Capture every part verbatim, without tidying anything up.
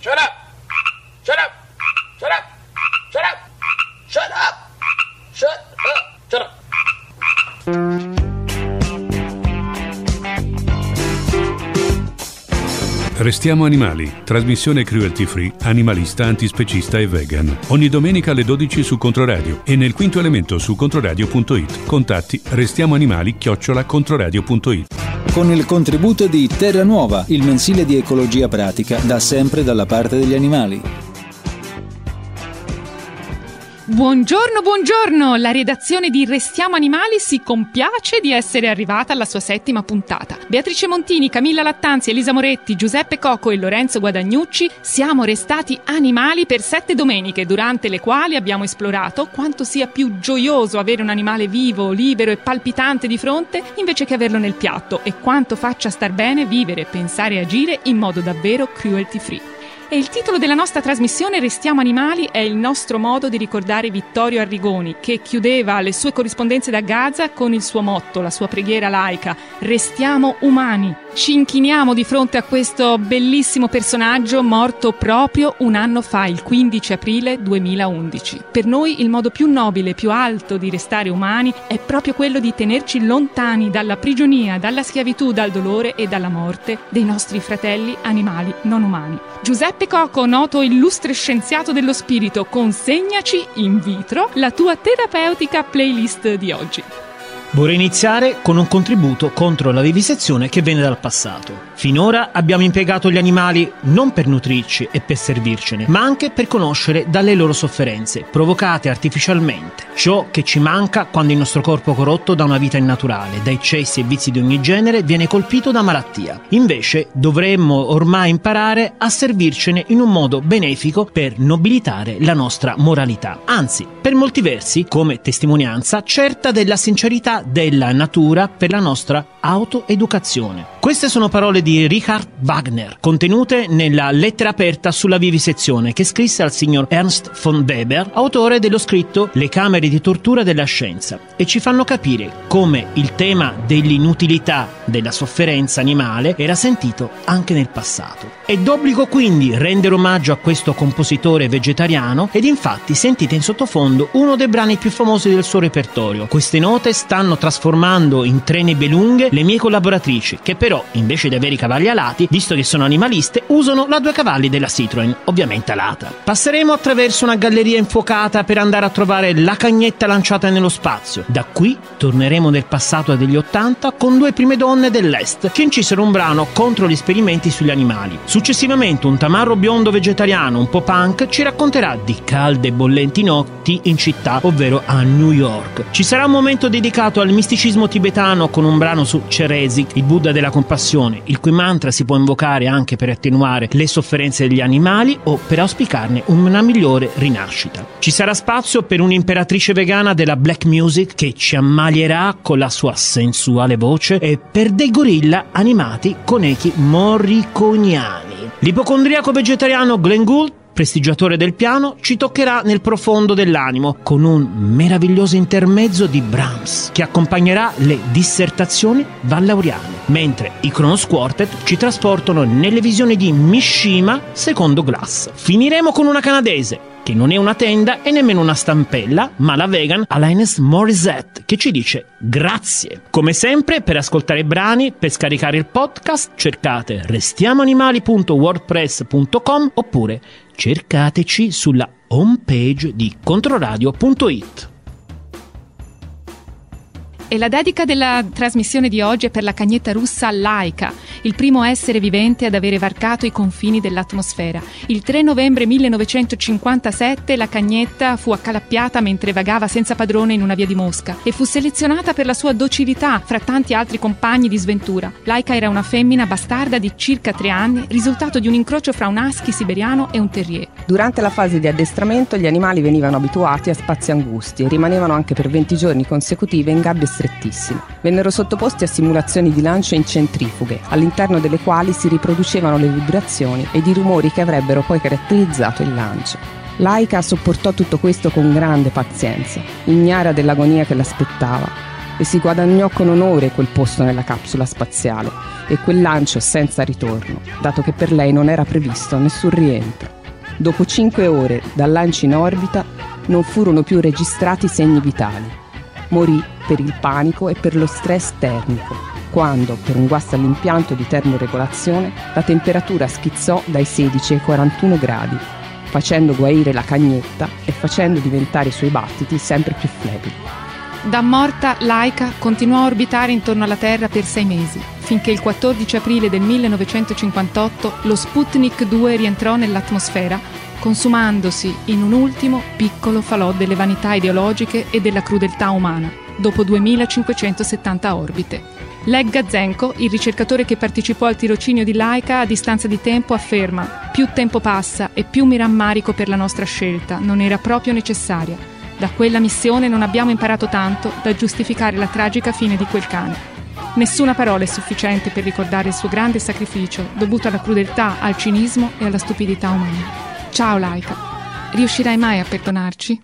Shut up! Shut up! Shut up! Shut up! Shut up! Shut up! Shut up! Restiamo animali, trasmissione cruelty free, animalista, antispecista e vegan. Ogni domenica alle dodici su Controradio e nel quinto elemento su controradio punto it. Contatti restiamoanimali chiocciola controradio punto it. Con il contributo di Terra Nuova, il mensile di ecologia pratica, da sempre dalla parte degli animali. Buongiorno, buongiorno! La redazione di Restiamo Animali si compiace di essere arrivata alla sua settima puntata. Beatrice Montini, Camilla Lattanzi, Elisa Moretti, Giuseppe Cocco e Lorenzo Guadagnucci siamo restati animali per sette domeniche, durante le quali abbiamo esplorato quanto sia più gioioso avere un animale vivo, libero e palpitante di fronte invece che averlo nel piatto, e quanto faccia star bene vivere, pensare e agire in modo davvero cruelty free. E il titolo della nostra trasmissione Restiamo Animali è il nostro modo di ricordare Vittorio Arrigoni, che chiudeva le sue corrispondenze da Gaza con il suo motto, la sua preghiera laica: restiamo umani. Ci inchiniamo di fronte a questo bellissimo personaggio morto proprio un anno fa, il quindici aprile duemilaundici. Per noi il modo più nobile, più alto di restare umani è proprio quello di tenerci lontani dalla prigionia, dalla schiavitù, dal dolore e dalla morte dei nostri fratelli animali non umani. Giuseppe Cocco, noto illustre scienziato dello spirito, consegnaci in vitro la tua terapeutica playlist di oggi. Vorrei iniziare con un contributo contro la vivisezione che viene dal passato. Finora abbiamo impiegato gli animali non per nutrirci e per servircene, ma anche per conoscere dalle loro sofferenze, provocate artificialmente. Ciò che ci manca quando il nostro corpo corrotto da una vita innaturale, da eccessi e vizi di ogni genere, viene colpito da malattia. Invece dovremmo ormai imparare a servircene in un modo benefico per nobilitare la nostra moralità. Anzi, per molti versi, come testimonianza certa della sincerità della natura per la nostra autoeducazione. Queste sono parole di Richard Wagner, contenute nella lettera aperta sulla vivisezione che scrisse al signor Ernst von Weber, autore dello scritto Le camere di tortura della scienza, e ci fanno capire come il tema dell'inutilità della sofferenza animale era sentito anche nel passato. È d'obbligo quindi rendere omaggio a questo compositore vegetariano, ed infatti sentite in sottofondo uno dei brani più famosi del suo repertorio. Queste note stanno trasformando in tre nebelunghe le mie collaboratrici, che però invece di avere i cavalli alati, visto che sono animaliste, usano la due cavalli della Citroen, ovviamente alata. Passeremo attraverso una galleria infuocata per andare a trovare la cagnetta lanciata nello spazio. Da qui torneremo nel passato degli ottanta con due prime donne dell'est che incisero un brano contro gli esperimenti sugli animali. Successivamente un tamarro biondo vegetariano un po' punk ci racconterà di calde e bollenti notti in città, ovvero a New York. Ci sarà un momento dedicato al misticismo tibetano con un brano su Ceresi, il Buddha della compassione, il cui mantra si può invocare anche per attenuare le sofferenze degli animali o per auspicarne una migliore rinascita. Ci sarà spazio per un'imperatrice vegana della black music che ci ammalierà con la sua sensuale voce, e per dei gorilla animati con echi morriconiani. L'ipocondriaco vegetariano Glenn Gould, prestigiatore del piano, ci toccherà nel profondo dell'animo con un meraviglioso intermezzo di Brahms che accompagnerà le dissertazioni vallaureane, mentre i Kronos Quartet ci trasportano nelle visioni di Mishima secondo Glass. Finiremo con una canadese che non è una tenda e nemmeno una stampella, ma la vegan Alanis Morissette, che ci dice grazie. Come sempre, per ascoltare i brani, per scaricare il podcast, cercate restiamoanimali punto wordpress punto com oppure cercateci sulla homepage di controradio punto it. E la dedica della trasmissione di oggi è per la cagnetta russa Laika, il primo essere vivente ad avere varcato i confini dell'atmosfera. Il tre novembre millenovecentocinquantasette la cagnetta fu accalappiata mentre vagava senza padrone in una via di Mosca e fu selezionata per la sua docilità fra tanti altri compagni di sventura. Laika era una femmina bastarda di circa tre anni, risultato di un incrocio fra un husky siberiano e un terrier. Durante la fase di addestramento gli animali venivano abituati a spazi angusti e rimanevano anche per venti giorni consecutive in gabbie strettissime. Vennero sottoposti a simulazioni di lancio in centrifughe, all'interno delle quali si riproducevano le vibrazioni ed i rumori che avrebbero poi caratterizzato il lancio. Laika sopportò tutto questo con grande pazienza, ignara dell'agonia che l'aspettava, e si guadagnò con onore quel posto nella capsula spaziale, e quel lancio senza ritorno, dato che per lei non era previsto nessun rientro. Dopo cinque ore dal lancio in orbita non furono più registrati segni vitali. Morì per il panico e per lo stress termico, quando, per un guasto all'impianto di termoregolazione, la temperatura schizzò dai sedici ai quarantuno gradi, facendo guarire la cagnetta e facendo diventare i suoi battiti sempre più flebili. Da morta, Laika continuò a orbitare intorno alla Terra per sei mesi, finché il quattordici aprile del millenovecentocinquantotto lo Sputnik due rientrò nell'atmosfera, consumandosi in un ultimo piccolo falò delle vanità ideologiche e della crudeltà umana, dopo duemilacinquecentosettanta orbite. Leg Gazenko, il ricercatore che partecipò al tirocinio di Laika, a distanza di tempo afferma: più tempo passa e più mi rammarico per la nostra scelta, non era proprio necessaria. Da quella missione non abbiamo imparato tanto da giustificare la tragica fine di quel cane. Nessuna parola è sufficiente per ricordare il suo grande sacrificio dovuto alla crudeltà, al cinismo e alla stupidità umana. Ciao Laika, riuscirai mai a perdonarci?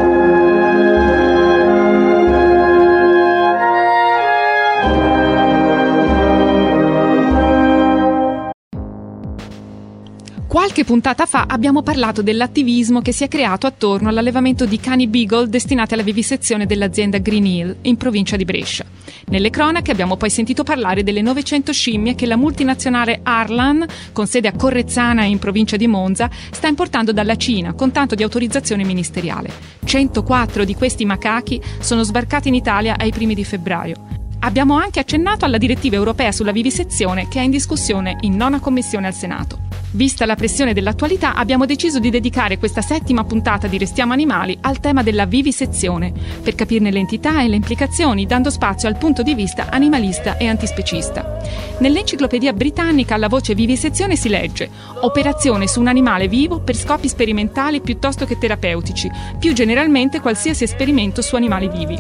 Qualche puntata fa abbiamo parlato dell'attivismo che si è creato attorno all'allevamento di cani Beagle destinati alla vivisezione dell'azienda Green Hill in provincia di Brescia. Nelle cronache abbiamo poi sentito parlare delle novecento scimmie che la multinazionale Arlan, con sede a Correzzana in provincia di Monza, sta importando dalla Cina con tanto di autorizzazione ministeriale. centoquattro di questi macachi sono sbarcati in Italia ai primi di febbraio. Abbiamo anche accennato alla direttiva europea sulla vivisezione che è in discussione in nona commissione al Senato. Vista la pressione dell'attualità, abbiamo deciso di dedicare questa settima puntata di Restiamo Animali al tema della vivisezione, per capirne l'entità e le implicazioni, dando spazio al punto di vista animalista e antispecista. Nell'enciclopedia britannica alla voce vivisezione si legge: operazione su un animale vivo per scopi sperimentali piuttosto che terapeutici, più generalmente qualsiasi esperimento su animali vivi.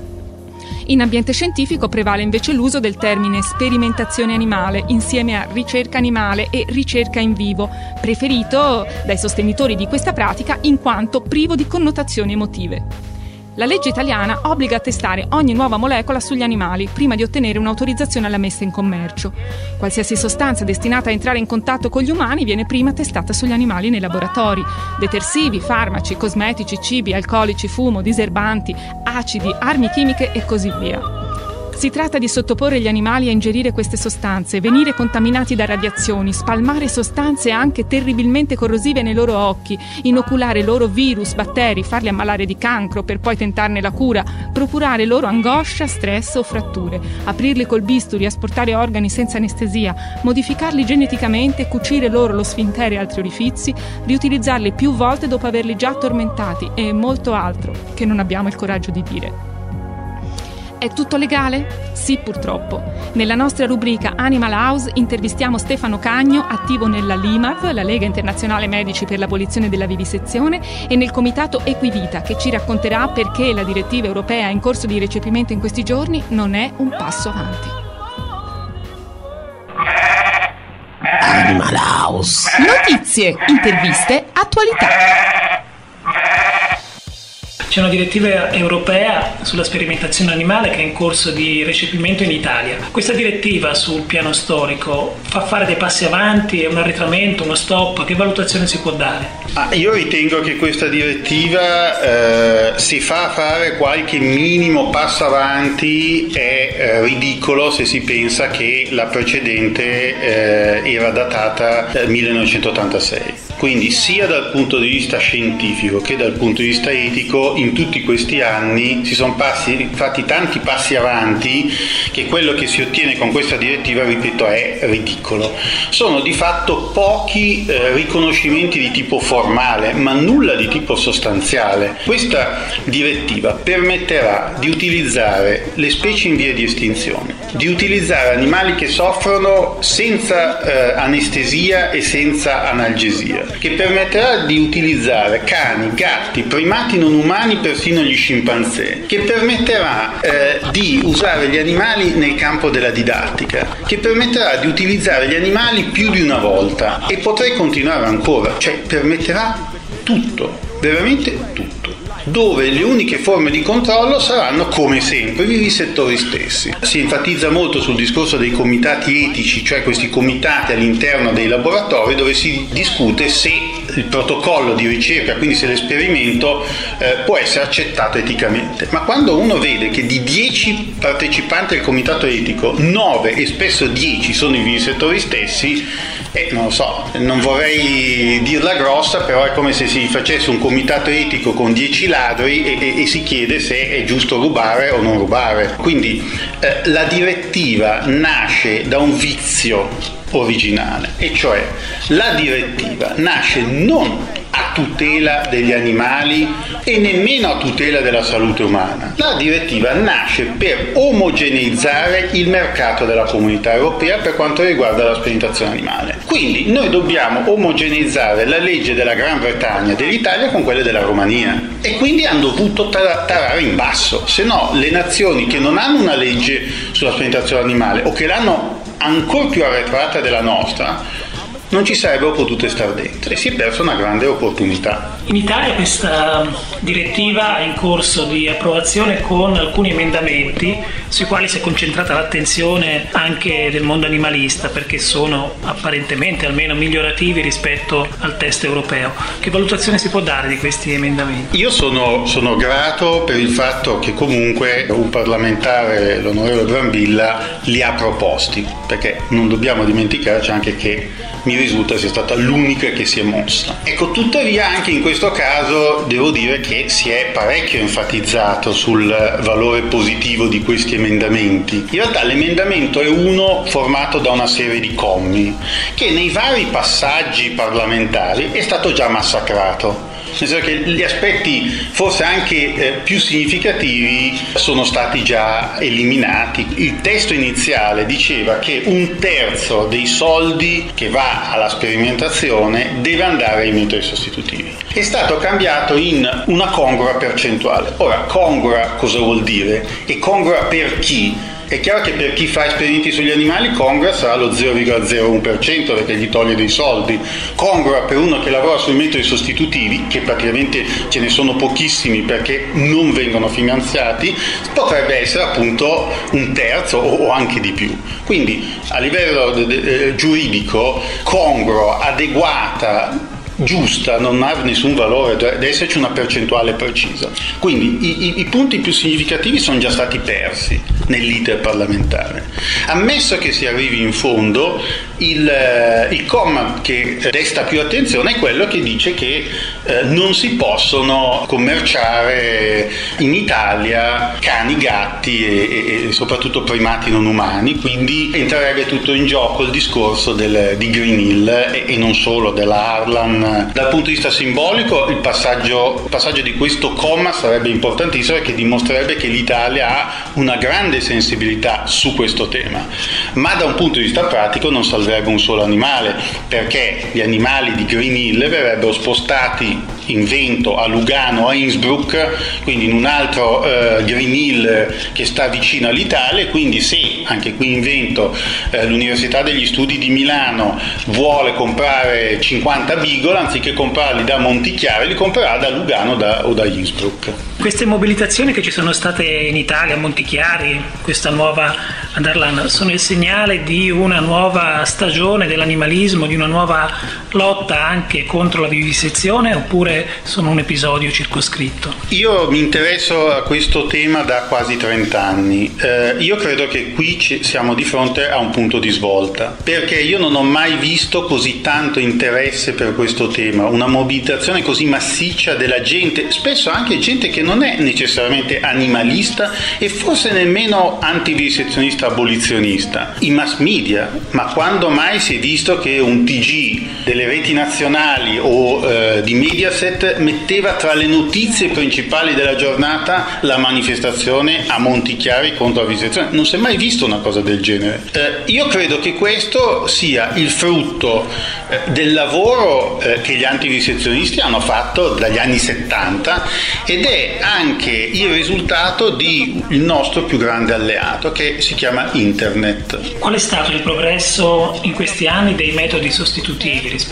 In ambiente scientifico prevale invece l'uso del termine sperimentazione animale insieme a ricerca animale e ricerca in vivo, preferito dai sostenitori di questa pratica in quanto privo di connotazioni emotive. La legge italiana obbliga a testare ogni nuova molecola sugli animali prima di ottenere un'autorizzazione alla messa in commercio. Qualsiasi sostanza destinata a entrare in contatto con gli umani viene prima testata sugli animali nei laboratori. Detersivi, farmaci, cosmetici, cibi, alcolici, fumo, diserbanti, acidi, armi chimiche e così via. Si tratta di sottoporre gli animali a ingerire queste sostanze, venire contaminati da radiazioni, spalmare sostanze anche terribilmente corrosive nei loro occhi, inoculare loro virus, batteri, farli ammalare di cancro per poi tentarne la cura, procurare loro angoscia, stress o fratture, aprirli col bisturi, asportare organi senza anestesia, modificarli geneticamente, cucire loro lo sfintere e altri orifizi, riutilizzarli più volte dopo averli già tormentati e molto altro che non abbiamo il coraggio di dire. È tutto legale? Sì, purtroppo. Nella nostra rubrica Animal House intervistiamo Stefano Cagno, attivo nella LIMAV, la Lega Internazionale Medici per l'Abolizione della Vivisezione, e nel comitato Equivita, che ci racconterà perché la direttiva europea in corso di recepimento in questi giorni non è un passo avanti. Animal House. Notizie, interviste, attualità. C'è una direttiva europea sulla sperimentazione animale che è in corso di recepimento in Italia. Questa direttiva sul piano storico fa fare dei passi avanti, è un arretramento, uno stop? Che valutazione si può dare? Ah, io ritengo che questa direttiva eh, si fa fare qualche minimo passo avanti, è eh, ridicolo se si pensa che la precedente eh, era datata eh, millenovecentottantasei. Quindi sia dal punto di vista scientifico che dal punto di vista etico in tutti questi anni si sono passi, fatti tanti passi avanti che quello che si ottiene con questa direttiva, ripeto, è ridicolo. Sono di fatto pochi eh, riconoscimenti di tipo formale, ma nulla di tipo sostanziale. Questa direttiva permetterà di utilizzare le specie in via di estinzione, di utilizzare animali che soffrono senza eh, anestesia e senza analgesia, che permetterà di utilizzare cani, gatti, primati non umani, persino gli scimpanzé, che permetterà eh, di usare gli animali nel campo della didattica, che permetterà di utilizzare gli animali più di una volta, e potrei continuare ancora, cioè permetterà tutto, veramente tutto. dove le uniche forme di controllo saranno come sempre i vivisettori stessi. Si enfatizza molto sul discorso dei comitati etici, cioè questi comitati all'interno dei laboratori dove si discute se il protocollo di ricerca, quindi se l'esperimento eh, può essere accettato eticamente. Ma quando uno vede che di dieci partecipanti al comitato etico, nove e spesso dieci sono i vivisettori stessi, eh, non lo so, non vorrei dirla grossa, però è come se si facesse un comitato etico con dieci ladri e, e, e si chiede se è giusto rubare o non rubare. Quindi eh, la direttiva nasce da un vizio originale, e cioè la direttiva nasce non a tutela degli animali e nemmeno a tutela della salute umana. La direttiva nasce per omogeneizzare il mercato della Comunità Europea per quanto riguarda la sperimentazione animale. Quindi noi dobbiamo omogeneizzare la legge della Gran Bretagna e dell'Italia con quelle della Romania, e quindi hanno dovuto tar- tarare in basso, se no le nazioni che non hanno una legge sulla sperimentazione animale o che l'hanno ancora più arretrata della nostra non ci sarebbero potute stare dentro, e si è persa una grande opportunità. In Italia questa direttiva è in corso di approvazione con alcuni emendamenti sui quali si è concentrata l'attenzione anche del mondo animalista, perché sono apparentemente almeno migliorativi rispetto al testo europeo. Che valutazione si può dare di questi emendamenti? Io sono, sono grato per il fatto che comunque un parlamentare, l'onorevole Brambilla, li ha proposti, perché non dobbiamo dimenticarci anche che mi risulta sia stata l'unica che si è mossa. Ecco, tuttavia anche in questo caso devo dire che si è parecchio enfatizzato sul valore positivo di questi emendamenti. In realtà l'emendamento è uno formato da una serie di commi che nei vari passaggi parlamentari è stato già massacrato. Nel senso che gli aspetti forse anche eh, più significativi sono stati già eliminati. Il testo iniziale diceva che un terzo dei soldi che va alla sperimentazione deve andare ai metodi sostitutivi. È stato cambiato in una congrua percentuale. Ora, congrua cosa vuol dire? E congrua per chi? È chiaro che per chi fa esperimenti sugli animali congrua sarà lo zero virgola zero uno per cento perché gli toglie dei soldi. Congrua per uno che lavora sui metodi sostitutivi, che praticamente ce ne sono pochissimi perché non vengono finanziati, potrebbe essere appunto un terzo o anche di più. Quindi a livello eh, giuridico congrua, adeguata, giusta, non ha nessun valore, deve esserci una percentuale precisa. Quindi i, i, i punti più significativi sono già stati persi nell'iter parlamentare. Ammesso che si arrivi in fondo, il, il comma che desta più attenzione è quello che dice che eh, non si possono commerciare in Italia cani, gatti e, e, e soprattutto primati non umani, quindi entrerebbe tutto in gioco il discorso del, di Green Hill e, e non solo, della Harlan. Dal punto di vista simbolico il passaggio, il passaggio di questo comma sarebbe importantissimo, perché dimostrerebbe che l'Italia ha una grande sensibilità su questo tema, ma da un punto di vista pratico non salverebbe un solo animale, perché gli animali di Green Hill verrebbero spostati in vento a Lugano, a Innsbruck, quindi in un altro eh, Green Hill che sta vicino all'Italia, e quindi se anche qui in vento eh, l'Università degli Studi di Milano vuole comprare cinquanta beagle, anziché comprarli da Montichiari li comprerà da Lugano da, o da Innsbruck. Queste mobilitazioni che ci sono state in Italia, a Montichiari, questa nuova ad Harlan, sono il segnale di una nuova stagione dell'animalismo, di una nuova lotta anche contro la vivisezione, oppure sono un episodio circoscritto? Io mi interesso a questo tema da quasi trenta anni. Eh, io credo che qui ci, siamo di fronte a un punto di svolta, perché io non ho mai visto così tanto interesse per questo tema, una mobilitazione così massiccia della gente, spesso anche gente che non è necessariamente animalista e forse nemmeno antivivisezionista abolizionista. I mass media, ma quando mai si è visto che un T G delle reti nazionali o eh, di Mediaset metteva tra le notizie principali della giornata la manifestazione a Montichiari contro la vivisezione? Non si è mai visto una cosa del genere. Eh, io credo che questo sia il frutto eh, del lavoro eh, che gli antivivisezionisti hanno fatto dagli anni settanta, ed è anche il risultato di il nostro più grande alleato, che si chiama Internet. Qual è stato il progresso in questi anni dei metodi sostitutivi rispetto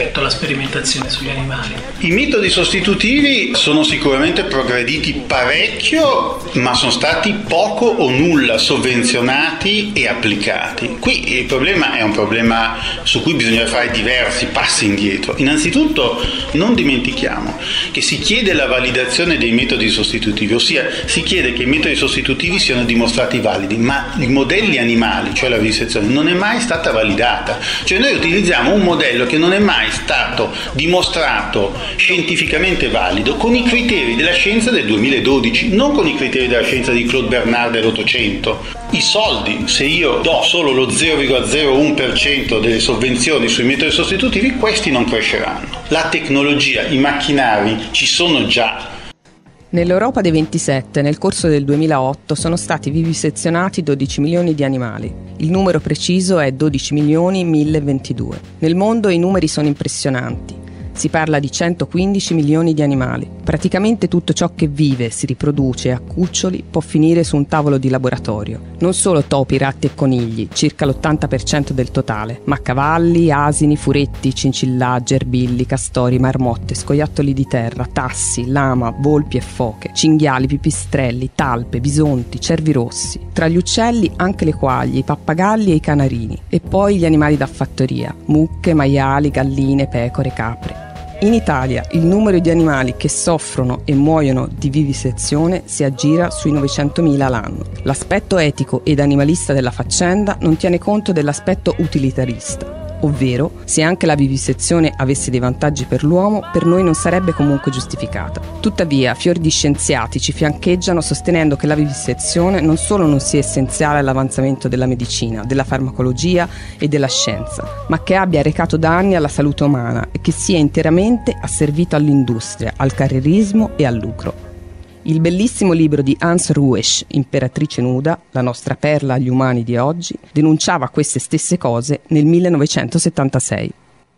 rispetto alla sperimentazione sugli animali. I metodi sostitutivi sono sicuramente progrediti parecchio, ma sono stati poco o nulla sovvenzionati e applicati. Qui il problema è un problema su cui bisogna fare diversi passi indietro. Innanzitutto non dimentichiamo che si chiede la validazione dei metodi sostitutivi, ossia si chiede che i metodi sostitutivi siano dimostrati validi, ma i modelli animali, cioè la vivisezione, non è mai stata validata. Cioè noi utilizziamo un modello che non è mai stato dimostrato scientificamente valido con i criteri della scienza del duemiladodici, non con i criteri della scienza di Claude Bernard dell'Ottocento. I soldi, se io do solo lo zero virgola zero uno per cento delle sovvenzioni sui metodi sostitutivi, questi non cresceranno. La tecnologia, i macchinari ci sono già. Nell'Europa dei ventisette, nel corso del duemilaotto, sono stati vivisezionati dodici milioni di animali. Il numero preciso è dodici milioni milleventidue. Nel mondo i numeri sono impressionanti. Si parla di centoquindici milioni di animali. Praticamente tutto ciò che vive, si riproduce a cuccioli può finire su un tavolo di laboratorio. Non solo topi, ratti e conigli, circa l'ottanta per cento del totale, ma cavalli, asini, furetti, cincillaggi, erbilli, castori, marmotte, scoiattoli di terra, tassi, lama, volpi e foche, cinghiali, pipistrelli, talpe, bisonti, cervi rossi. Tra gli uccelli anche le quaglie, i pappagalli e i canarini. E poi gli animali da fattoria, mucche, maiali, galline, pecore, capre. In Italia il numero di animali che soffrono e muoiono di vivisezione si aggira sui novecentomila l'anno. L'aspetto etico ed animalista della faccenda non tiene conto dell'aspetto utilitarista, ovvero se anche la vivisezione avesse dei vantaggi per l'uomo, per noi non sarebbe comunque giustificata. Tuttavia, fior di scienziati ci fiancheggiano sostenendo che la vivisezione non solo non sia essenziale all'avanzamento della medicina, della farmacologia e della scienza, ma che abbia recato danni alla salute umana e che sia interamente asservito all'industria, al carrierismo e al lucro. Il bellissimo libro di Hans Ruesch, Imperatrice nuda, la nostra perla agli umani di oggi, denunciava queste stesse cose nel millenovecentosettantasei.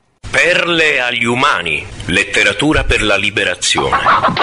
Perle agli umani, letteratura per la liberazione.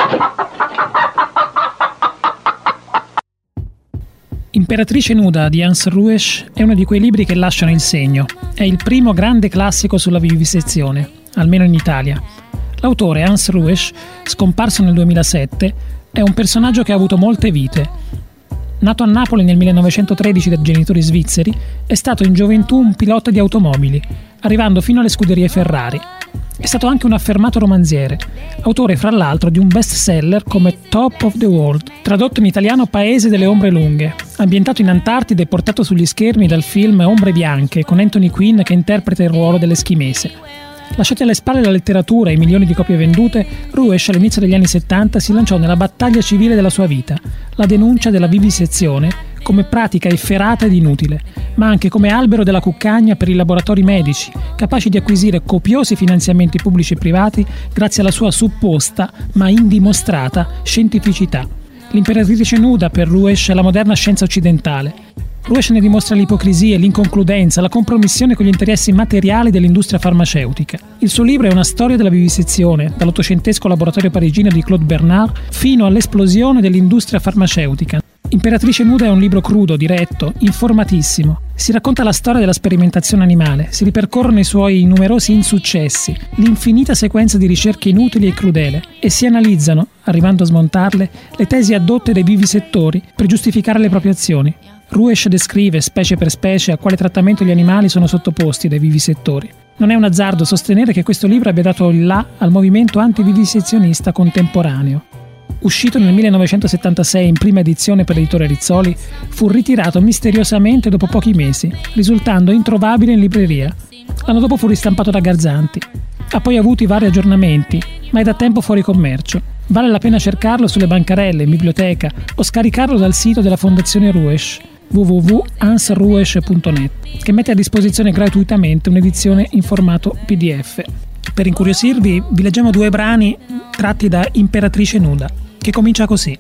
Imperatrice nuda di Hans Ruesch è uno di quei libri che lasciano il segno. È il primo grande classico sulla vivisezione, almeno in Italia. L'autore Hans Ruesch, scomparso nel duemilasette, è un personaggio che ha avuto molte vite. Nato a Napoli nel millenovecentotredici da genitori svizzeri, è stato in gioventù un pilota di automobili, arrivando fino alle scuderie Ferrari. È stato anche un affermato romanziere, autore fra l'altro di un bestseller come Top of the World, tradotto in italiano Paese delle ombre lunghe, ambientato in Antartide e portato sugli schermi dal film Ombre bianche, con Anthony Quinn che interpreta il ruolo dell'eschimese. Lasciati alle spalle la letteratura e i milioni di copie vendute, Ruesch all'inizio degli anni settanta si lanciò nella battaglia civile della sua vita, la denuncia della vivisezione come pratica efferata ed inutile, ma anche come albero della cuccagna per i laboratori medici, capaci di acquisire copiosi finanziamenti pubblici e privati grazie alla sua supposta, ma indimostrata, scientificità. L'imperatrice nuda per Ruesch è la moderna scienza occidentale. Ruesch ne dimostra l'ipocrisia, l'inconcludenza, la compromissione con gli interessi materiali dell'industria farmaceutica. Il suo libro è una storia della vivisezione, dall'ottocentesco laboratorio parigino di Claude Bernard fino all'esplosione dell'industria farmaceutica. Imperatrice nuda è un libro crudo, diretto, informatissimo. Si racconta la storia della sperimentazione animale, si ripercorrono i suoi numerosi insuccessi, l'infinita sequenza di ricerche inutili e crudele, e si analizzano, arrivando a smontarle, le tesi adotte dai vivisettori per giustificare le proprie azioni. Ruesch descrive, specie per specie, a quale trattamento gli animali sono sottoposti dai vivisettori. Non è un azzardo sostenere che questo libro abbia dato il là al movimento antivivisezionista contemporaneo. Uscito nel millenovecentosettantasei in prima edizione per l'editore Rizzoli, fu ritirato misteriosamente dopo pochi mesi, risultando introvabile in libreria. L'anno dopo fu ristampato da Garzanti. Ha poi avuto i vari aggiornamenti, ma è da tempo fuori commercio. Vale la pena cercarlo sulle bancarelle, in biblioteca o scaricarlo dal sito della Fondazione Ruesch, w w w punto hans ruesch punto net, che mette a disposizione gratuitamente un'edizione in formato P D F. Per incuriosirvi, vi leggiamo due brani tratti da Imperatrice nuda, che comincia così.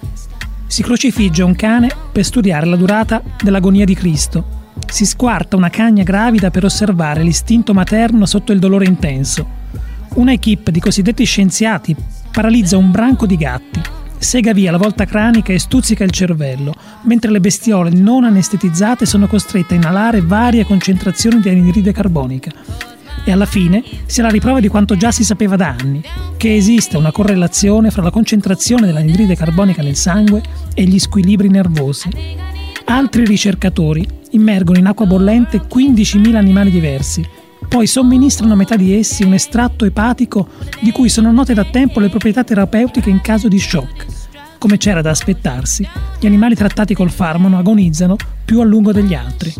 Si crocifigge un cane per studiare la durata dell'agonia di Cristo. Si squarta una cagna gravida per osservare l'istinto materno sotto il dolore intenso. Una equipe di cosiddetti scienziati paralizza un branco di gatti, sega via la volta cranica e stuzzica il cervello, mentre le bestiole non anestetizzate sono costrette a inalare varie concentrazioni di anidride carbonica. e alla fine sia la riprova di quanto già si sapeva da anni, che esiste una correlazione fra la concentrazione dell'anidride carbonica nel sangue e gli squilibri nervosi. Altri ricercatori immergono in acqua bollente quindicimila animali diversi, poi somministrano a metà di essi un estratto epatico di cui sono note da tempo le proprietà terapeutiche in caso di shock. Come c'era da aspettarsi, gli animali trattati col farmaco agonizzano più a lungo degli altri.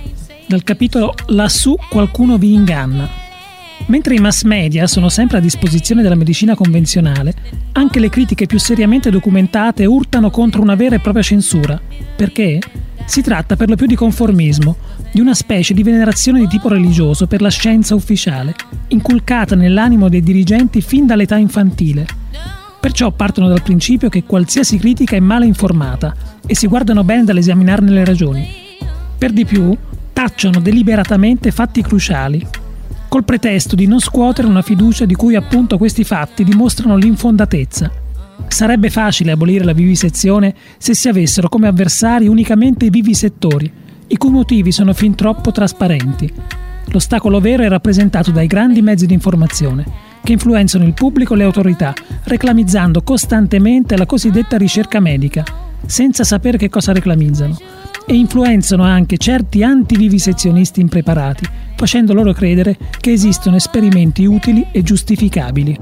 Dal capitolo Lassù qualcuno vi inganna. Mentre i mass media sono sempre a disposizione della medicina convenzionale, anche le critiche più seriamente documentate urtano contro una vera e propria censura, perché si tratta per lo più di conformismo, di una specie di venerazione di tipo religioso per la scienza ufficiale, inculcata nell'animo dei dirigenti fin dall'età infantile. Perciò partono dal principio che qualsiasi critica è male informata e si guardano bene dall'esaminarne le ragioni. Per di più, tacciano deliberatamente fatti cruciali, col pretesto di non scuotere una fiducia di cui appunto questi fatti dimostrano l'infondatezza. Sarebbe facile abolire la vivisezione se si avessero come avversari unicamente i vivisettori, i cui motivi sono fin troppo trasparenti. L'ostacolo vero è rappresentato dai grandi mezzi di informazione, che influenzano il pubblico e le autorità, reclamizzando costantemente la cosiddetta ricerca medica, senza sapere che cosa reclamizzano, e influenzano anche certi antivivisezionisti impreparati, facendo loro credere che esistono esperimenti utili e giustificabili.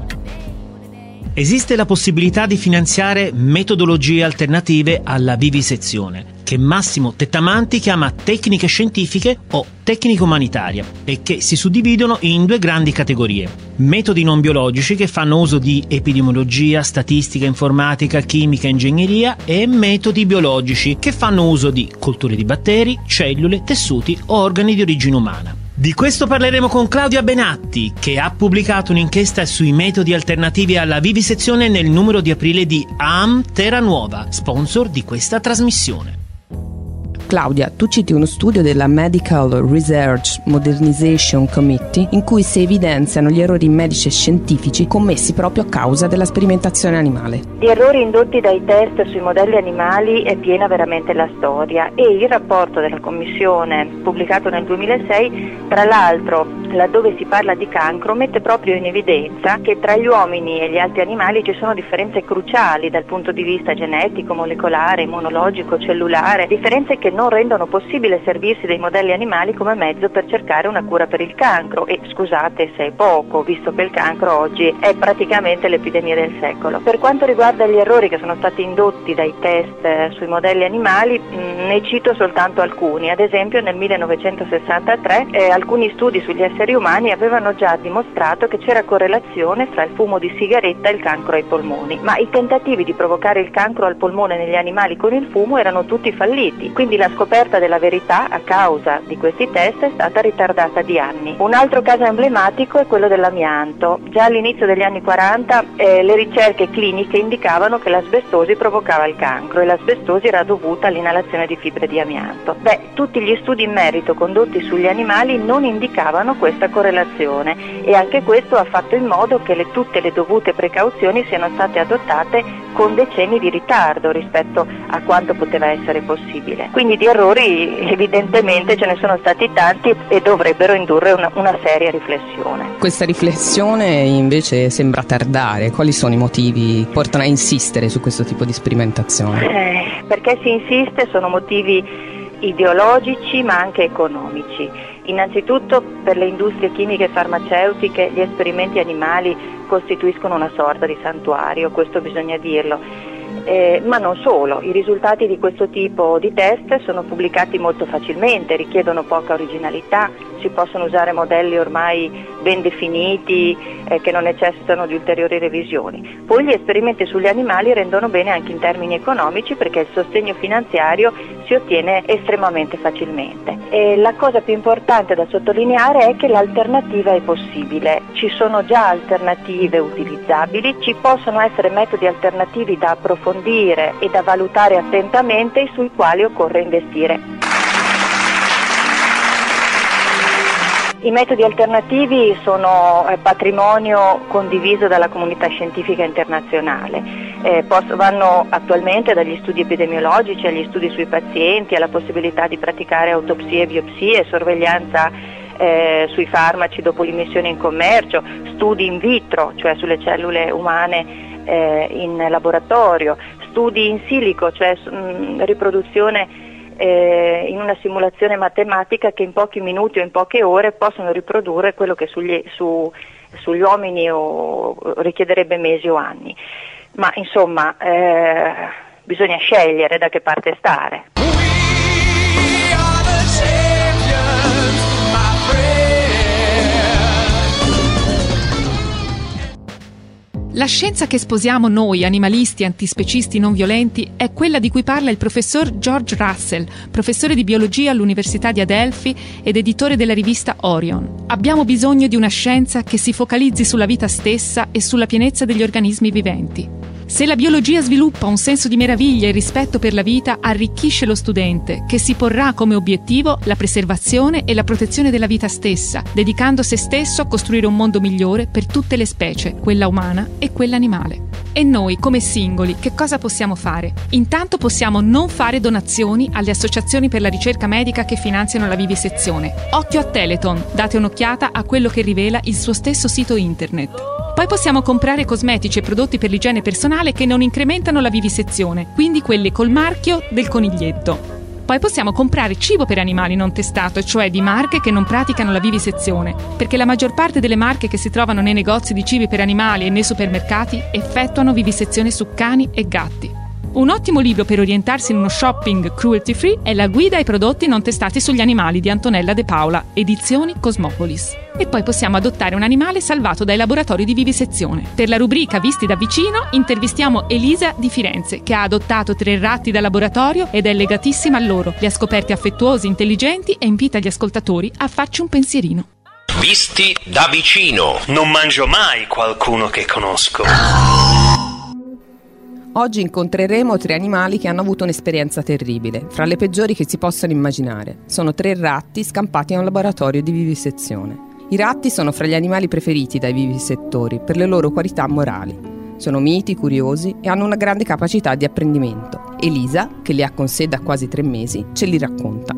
Esiste la possibilità di finanziare metodologie alternative alla vivisezione, che Massimo Tettamanti chiama tecniche scientifiche o tecnica umanitaria, e che si suddividono in due grandi categorie: metodi non biologici che fanno uso di epidemiologia, statistica, informatica, chimica, ingegneria, e metodi biologici che fanno uso di colture di batteri, cellule, tessuti o organi di origine umana. Di questo parleremo con Claudia Benatti, che ha pubblicato un'inchiesta sui metodi alternativi alla vivisezione nel numero di aprile di A M Terra Nuova, sponsor di questa trasmissione. Claudia, tu citi uno studio della Medical Research Modernization Committee in cui si evidenziano gli errori medici e scientifici commessi proprio a causa della sperimentazione animale. Di errori indotti dai test sui modelli animali è piena veramente la storia, e il rapporto della Commissione pubblicato nel duemilasei, tra l'altro, laddove si parla di cancro, mette proprio in evidenza che tra gli uomini e gli altri animali ci sono differenze cruciali dal punto di vista genetico, molecolare, immunologico, cellulare, differenze che non rendono possibile servirsi dei modelli animali come mezzo per cercare una cura per il cancro, e scusate se è poco, visto che il cancro oggi è praticamente l'epidemia del secolo. Per quanto riguarda gli errori che sono stati indotti dai test eh, sui modelli animali, mh, ne cito soltanto alcuni. Ad esempio nel millenovecentosessantatré eh, alcuni studi sugli esseri umani avevano già dimostrato che c'era correlazione fra il fumo di sigaretta e il cancro ai polmoni, ma i tentativi di provocare il cancro al polmone negli animali con il fumo erano tutti falliti, quindi la La scoperta della verità a causa di questi test è stata ritardata di anni. Un altro caso emblematico è quello dell'amianto. Già all'inizio degli anni quaranta eh, le ricerche cliniche indicavano che l'asbestosi provocava il cancro, e l'asbestosi era dovuta all'inalazione di fibre di amianto. Beh, tutti gli studi in merito condotti sugli animali non indicavano questa correlazione, e anche questo ha fatto in modo che le, tutte le dovute precauzioni siano state adottate con decenni di ritardo rispetto a quanto poteva essere possibile. Quindi di errori evidentemente ce ne sono stati tanti e dovrebbero indurre una, una seria riflessione. Questa riflessione invece sembra tardare. Quali sono i motivi che portano a insistere su questo tipo di sperimentazione? Eh, perché si insiste sono motivi ideologici ma anche economici. Innanzitutto, per le industrie chimiche e farmaceutiche gli esperimenti animali costituiscono una sorta di santuario, questo bisogna dirlo. Eh, ma non solo, i risultati di questo tipo di test sono pubblicati molto facilmente, richiedono poca originalità, si possono usare modelli ormai ben definiti eh, che non necessitano di ulteriori revisioni. Poi gli esperimenti sugli animali rendono bene anche in termini economici, perché il sostegno finanziario si ottiene estremamente facilmente. E la cosa più importante da sottolineare è che l'alternativa è possibile, ci sono già alternative utilizzabili, ci possono essere metodi alternativi da approfondire e da valutare attentamente e sui quali occorre investire. I metodi alternativi sono eh, patrimonio condiviso dalla comunità scientifica internazionale. Eh, posso, vanno attualmente dagli studi epidemiologici agli studi sui pazienti, alla possibilità di praticare autopsie, biopsie, sorveglianza eh, sui farmaci dopo l'immissione in commercio, studi in vitro, cioè sulle cellule umane eh, in laboratorio, studi in silico, cioè mh, riproduzione eh, in una simulazione matematica che in pochi minuti o in poche ore possono riprodurre quello che sugli, su, sugli uomini o, richiederebbe mesi o anni. Ma insomma eh, bisogna scegliere da che parte stare. La scienza che sposiamo noi, animalisti antispecisti non violenti, è quella di cui parla il professor George Russell, professore di biologia all'Università di Adelphi ed editore della rivista Orion. Abbiamo bisogno di una scienza che si focalizzi sulla vita stessa e sulla pienezza degli organismi viventi. Se la biologia sviluppa un senso di meraviglia e rispetto per la vita, arricchisce lo studente, che si porrà come obiettivo la preservazione e la protezione della vita stessa, dedicando se stesso a costruire un mondo migliore per tutte le specie, quella umana e quella animale. E noi, come singoli, che cosa possiamo fare? Intanto possiamo non fare donazioni alle associazioni per la ricerca medica che finanziano la vivisezione. Occhio a Telethon, date un'occhiata a quello che rivela il suo stesso sito internet. Poi possiamo comprare cosmetici e prodotti per l'igiene personale che non incrementano la vivisezione, quindi quelli col marchio del coniglietto. Poi possiamo comprare cibo per animali non testato, cioè di marche che non praticano la vivisezione, perché la maggior parte delle marche che si trovano nei negozi di cibi per animali e nei supermercati effettuano vivisezione su cani e gatti. Un ottimo libro per orientarsi in uno shopping cruelty free è La guida ai prodotti non testati sugli animali di Antonella De Paola, edizioni Cosmopolis. E poi possiamo adottare un animale salvato dai laboratori di vivisezione. Per la rubrica Visti da vicino intervistiamo Elisa di Firenze, che ha adottato tre ratti da laboratorio ed è legatissima a loro. Li ha scoperti affettuosi, intelligenti e invita gli ascoltatori a farci un pensierino. Visti da vicino. Non mangio mai qualcuno che conosco. Oggi incontreremo tre animali che hanno avuto un'esperienza terribile, fra le peggiori che si possano immaginare. Sono tre ratti scampati a un laboratorio di vivisezione. I ratti sono fra gli animali preferiti dai vivisettori per le loro qualità morali. Sono miti, curiosi e hanno una grande capacità di apprendimento. Elisa, che li ha con sé da quasi tre mesi, ce li racconta.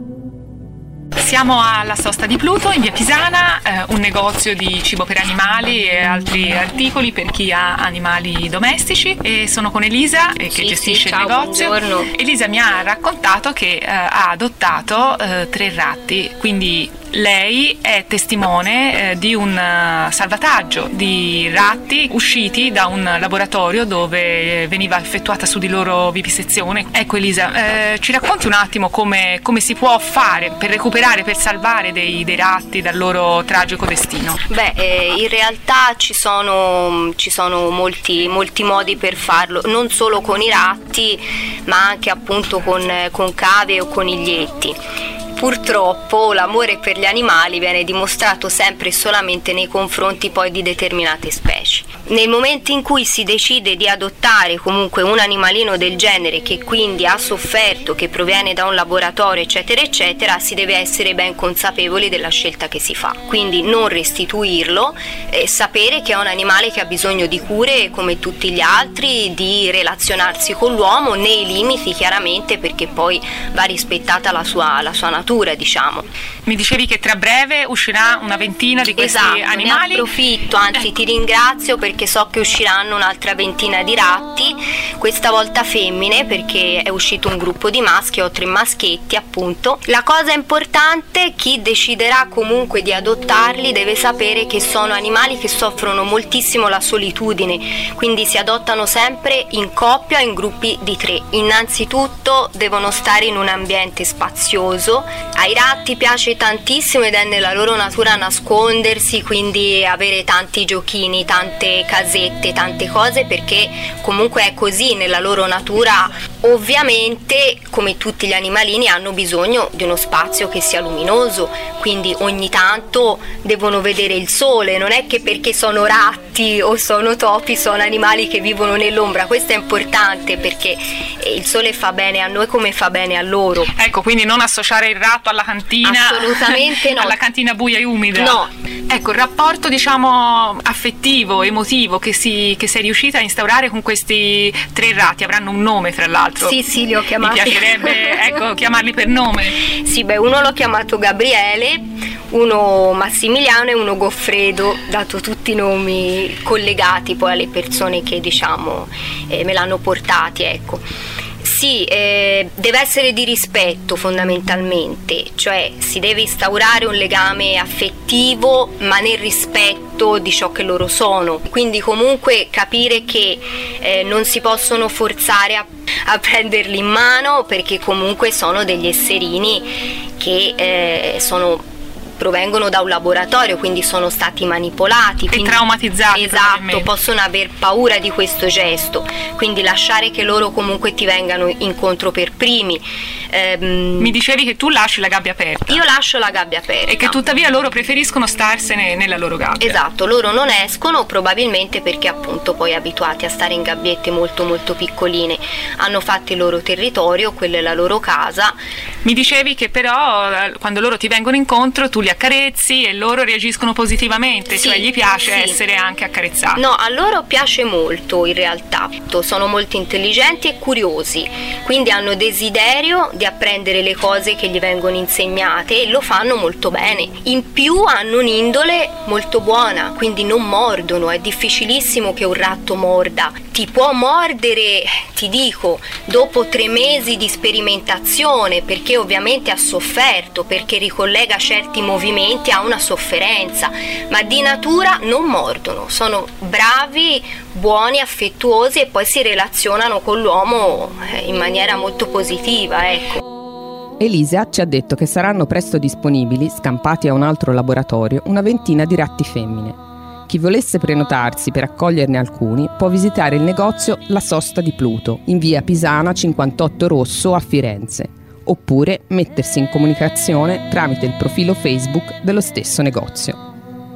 Siamo alla sosta di Pluto in via Pisana, eh, un negozio di cibo per animali e altri articoli per chi ha animali domestici, e sono con Elisa eh, che sì, gestisce sì, il ciao, negozio. Buongiorno. Elisa mi ha raccontato che eh, ha adottato eh, tre ratti, quindi lei è testimone eh, di un uh, salvataggio di ratti usciti da un laboratorio dove veniva effettuata su di loro vivisezione. Ecco Elisa, eh, ci racconti un attimo come, come si può fare per recuperare, per salvare dei, dei ratti dal loro tragico destino? Beh, eh, in realtà ci sono, ci sono molti, molti modi per farlo, non solo con i ratti, ma anche appunto con, con cave o coniglietti. Purtroppo l'amore per gli animali viene dimostrato sempre e solamente nei confronti poi di determinate specie. Nel momento in cui si decide di adottare comunque un animalino del genere che quindi ha sofferto, che proviene da un laboratorio eccetera eccetera, si deve essere ben consapevoli della scelta che si fa. Quindi non restituirlo e sapere che è un animale che ha bisogno di cure come tutti gli altri, di relazionarsi con l'uomo nei limiti chiaramente, perché poi va rispettata la sua, la sua natura, diciamo. Mi dicevi che tra breve uscirà una ventina di questi esatto, animali. Ne approfitto, anzi ti ringrazio perché so che usciranno un'altra ventina di ratti, questa volta femmine perché è uscito un gruppo di maschi, ho tre maschietti appunto. La cosa importante, chi deciderà comunque di adottarli deve sapere che sono animali che soffrono moltissimo la solitudine, quindi si adottano sempre in coppia o in gruppi di tre. Innanzitutto devono stare in un ambiente spazioso. Ai ratti piace tantissimo ed è nella loro natura nascondersi, quindi avere tanti giochini, tante casette, tante cose, perché comunque è così nella loro natura. Ovviamente, come tutti gli animalini, hanno bisogno di uno spazio che sia luminoso, quindi ogni tanto devono vedere il sole. Non è che perché sono ratti o sono topi sono animali che vivono nell'ombra, questo è importante perché il sole fa bene a noi come fa bene a loro. Ecco, quindi non associare il ratto alla cantina, assolutamente no, alla cantina buia e umida. No. Ecco, il rapporto diciamo affettivo, emotivo che, si, che sei riuscita a instaurare con questi tre ratti, avranno un nome fra l'altro. Sì, sì, li ho chiamati. Mi piacerebbe ecco, chiamarli per nome. Sì, beh, uno l'ho chiamato Gabriele, uno Massimiliano e uno Goffredo, dato tutti i nomi collegati poi alle persone che diciamo eh, me l'hanno portati, ecco. Sì, eh, deve essere di rispetto fondamentalmente, cioè si deve instaurare un legame affettivo ma nel rispetto di ciò che loro sono, quindi comunque capire che eh, non si possono forzare a, a prenderli in mano, perché comunque sono degli esserini che eh, sono provengono da un laboratorio, quindi sono stati manipolati e traumatizzati. Esatto, possono aver paura di questo gesto, quindi lasciare che loro comunque ti vengano incontro per primi. Ehm, Mi dicevi che tu lasci la gabbia aperta. Io lascio la gabbia aperta. E che tuttavia loro preferiscono starsene nella loro gabbia. Esatto, loro non escono probabilmente perché appunto poi abituati a stare in gabbiette molto molto piccoline, hanno fatto il loro territorio, quella è la loro casa. Mi dicevi che però quando loro ti vengono incontro tu li accarezzi e loro reagiscono positivamente, sì, cioè gli piace sì. essere anche accarezzati. No, a loro piace molto in realtà, sono molto intelligenti e curiosi, quindi hanno desiderio di apprendere le cose che gli vengono insegnate e lo fanno molto bene. In più hanno un'indole molto buona, quindi non mordono, è difficilissimo che un ratto morda. Ti può mordere, ti dico, dopo tre mesi di sperimentazione, perché ovviamente ha sofferto, perché ricollega certi movimenti a una sofferenza, ma di natura non mordono, sono bravi, buoni, affettuosi e poi si relazionano con l'uomo in maniera molto positiva, ecco. Elisa ci ha detto che saranno presto disponibili, scampati a un altro laboratorio, una ventina di ratti femmine. Chi volesse prenotarsi per accoglierne alcuni può visitare il negozio La Sosta di Pluto, in via Pisana cinquantotto Rosso a Firenze, oppure mettersi in comunicazione tramite il profilo Facebook dello stesso negozio.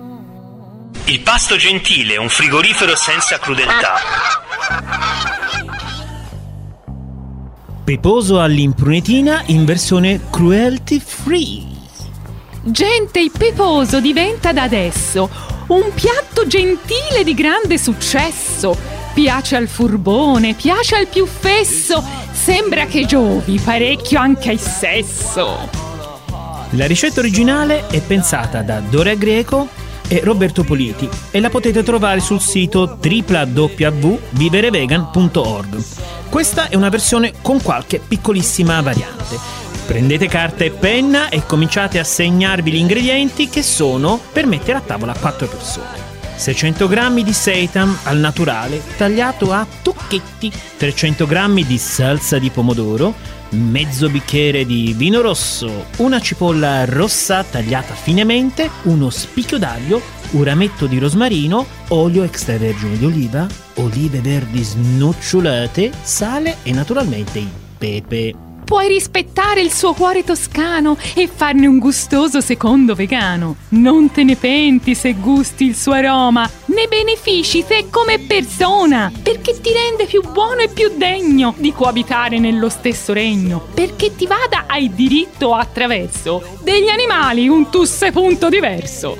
Il pasto gentile, un frigorifero senza crudeltà. Peposo all'imprunetina in versione cruelty free. Gente, il peposo diventa da adesso un piatto gentile di grande successo. Piace al furbone, piace al più fesso, sembra che giovi parecchio anche al sesso. La ricetta originale è pensata da Doria Greco e Roberto Politi e la potete trovare sul sito w w w punto vivere vegan punto org. Questa è una versione con qualche piccolissima variante. Prendete carta e penna e cominciate a segnarvi gli ingredienti che sono per mettere a tavola quattro persone. seicento grammi di seitan al naturale tagliato a tocchetti, trecento grammi di salsa di pomodoro, mezzo bicchiere di vino rosso, una cipolla rossa tagliata finemente, uno spicchio d'aglio, un rametto di rosmarino, olio extravergine di oliva, olive verdi snocciolate, sale e naturalmente il pepe. Puoi rispettare il suo cuore toscano e farne un gustoso secondo vegano. Non te ne penti se gusti il suo aroma, ne benefici te come persona, perché ti rende più buono e più degno di coabitare nello stesso regno, perché ti vada hai diritto attraverso degli animali un tu sei punto diverso.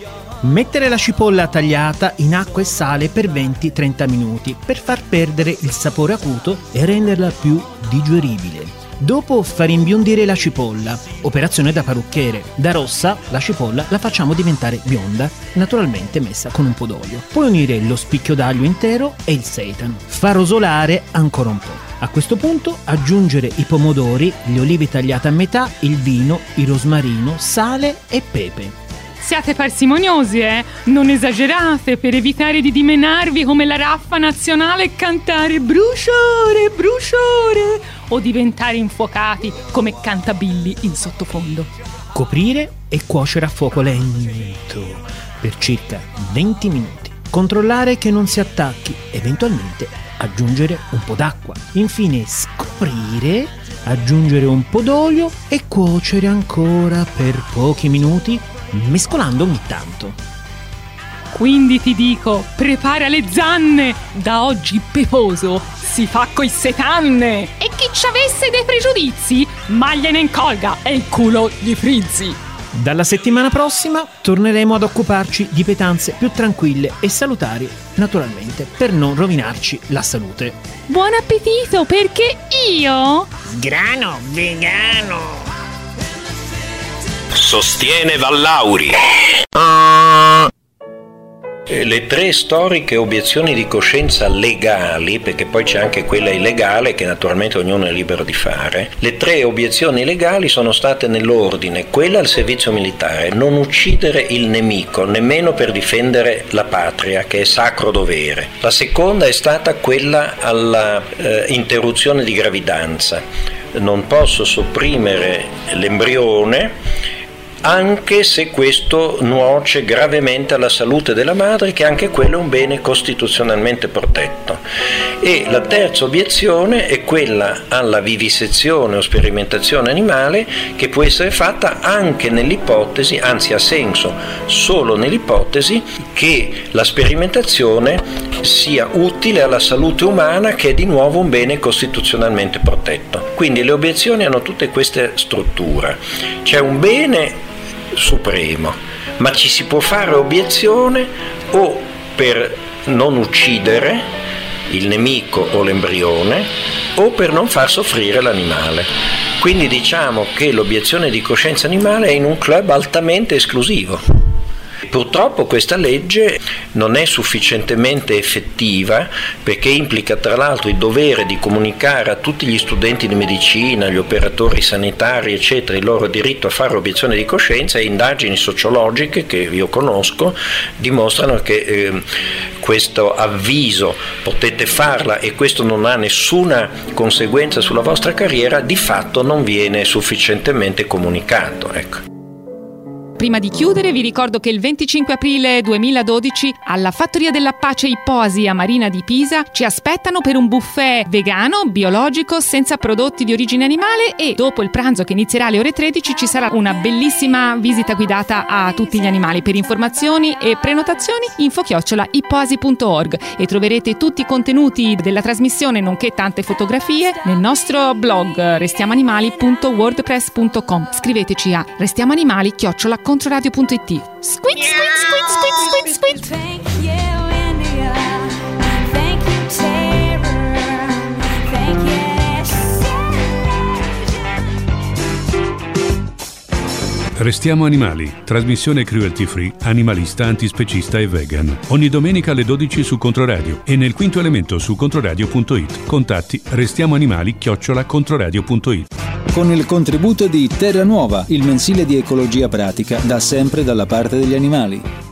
Mettere la cipolla tagliata in acqua e sale per venti trenta minuti per far perdere il sapore acuto e renderla più digeribile. Dopo far imbiondire la cipolla, operazione da parrucchiere. Da rossa la cipolla la facciamo diventare bionda, naturalmente messa con un po' d'olio. Poi unire lo spicchio d'aglio intero e il seitan. Far rosolare ancora un po'. A questo punto aggiungere i pomodori, le olive tagliate a metà, il vino, il rosmarino, sale e pepe. Siate parsimoniosi, eh? Non esagerate per evitare di dimenarvi come la raffa nazionale e cantare bruciore, bruciore o diventare infuocati come cantabilli in sottofondo. Coprire e cuocere a fuoco lento per circa venti minuti. Controllare che non si attacchi, eventualmente aggiungere un po' d'acqua. Infine scoprire, aggiungere un po' d'olio e cuocere ancora per pochi minuti, mescolando ogni tanto. Quindi ti dico, prepara le zanne, da oggi peposo si fa coi setanne. E chi ci avesse dei pregiudizi, ma gliene incolga e il culo gli frizzi. Dalla settimana prossima torneremo ad occuparci di pietanze più tranquille e salutari, naturalmente, per non rovinarci la salute. Buon appetito, perché io... Grano vegano! Sostiene Vallauri. Le tre storiche obiezioni di coscienza legali, perché poi c'è anche quella illegale che naturalmente ognuno è libero di fare, le tre obiezioni legali sono state nell'ordine: quella al servizio militare, non uccidere il nemico, nemmeno per difendere la patria, che è sacro dovere. La seconda è stata quella alla eh, interruzione di gravidanza, non posso sopprimere l'embrione anche se questo nuoce gravemente alla salute della madre, che anche quello è un bene costituzionalmente protetto. E la terza obiezione è quella alla vivisezione o sperimentazione animale, che può essere fatta anche nell'ipotesi, anzi ha senso solo nell'ipotesi, che la sperimentazione sia utile alla salute umana, che è di nuovo un bene costituzionalmente protetto. Quindi le obiezioni hanno tutte questa struttura: c'è un bene supremo, ma ci si può fare obiezione o per non uccidere il nemico o l'embrione o per non far soffrire l'animale. Quindi diciamo che l'obiezione di coscienza animale è in un club altamente esclusivo. Purtroppo questa legge non è sufficientemente effettiva, perché implica tra l'altro il dovere di comunicare a tutti gli studenti di medicina, gli operatori sanitari eccetera, il loro diritto a fare obiezione di coscienza, e indagini sociologiche che io conosco dimostrano che eh, questo avviso potete farla e questo non ha nessuna conseguenza sulla vostra carriera, di fatto non viene sufficientemente comunicato, ecco. Prima di chiudere vi ricordo che il venticinque aprile duemiladodici alla Fattoria della Pace Ipposi a Marina di Pisa ci aspettano per un buffet vegano, biologico, senza prodotti di origine animale, e dopo il pranzo che inizierà alle ore tredici ci sarà una bellissima visita guidata a tutti gli animali. Per informazioni e prenotazioni info chiocciola ipposi punto org, e troverete tutti i contenuti della trasmissione nonché tante fotografie nel nostro blog restiamoanimali punto wordpress punto com. Scriveteci a restiamoanimali chiocciola controradio punto it. Squid, squid, squid, squid, squid, squid. Restiamo Animali, trasmissione cruelty free, animalista, antispecista e vegan. Ogni domenica alle dodici su Controradio e nel quinto elemento su controradio punto it. Contatti restiamoanimali chiocciola controradio punto it. Con il contributo di Terra Nuova, il mensile di ecologia pratica, da sempre dalla parte degli animali.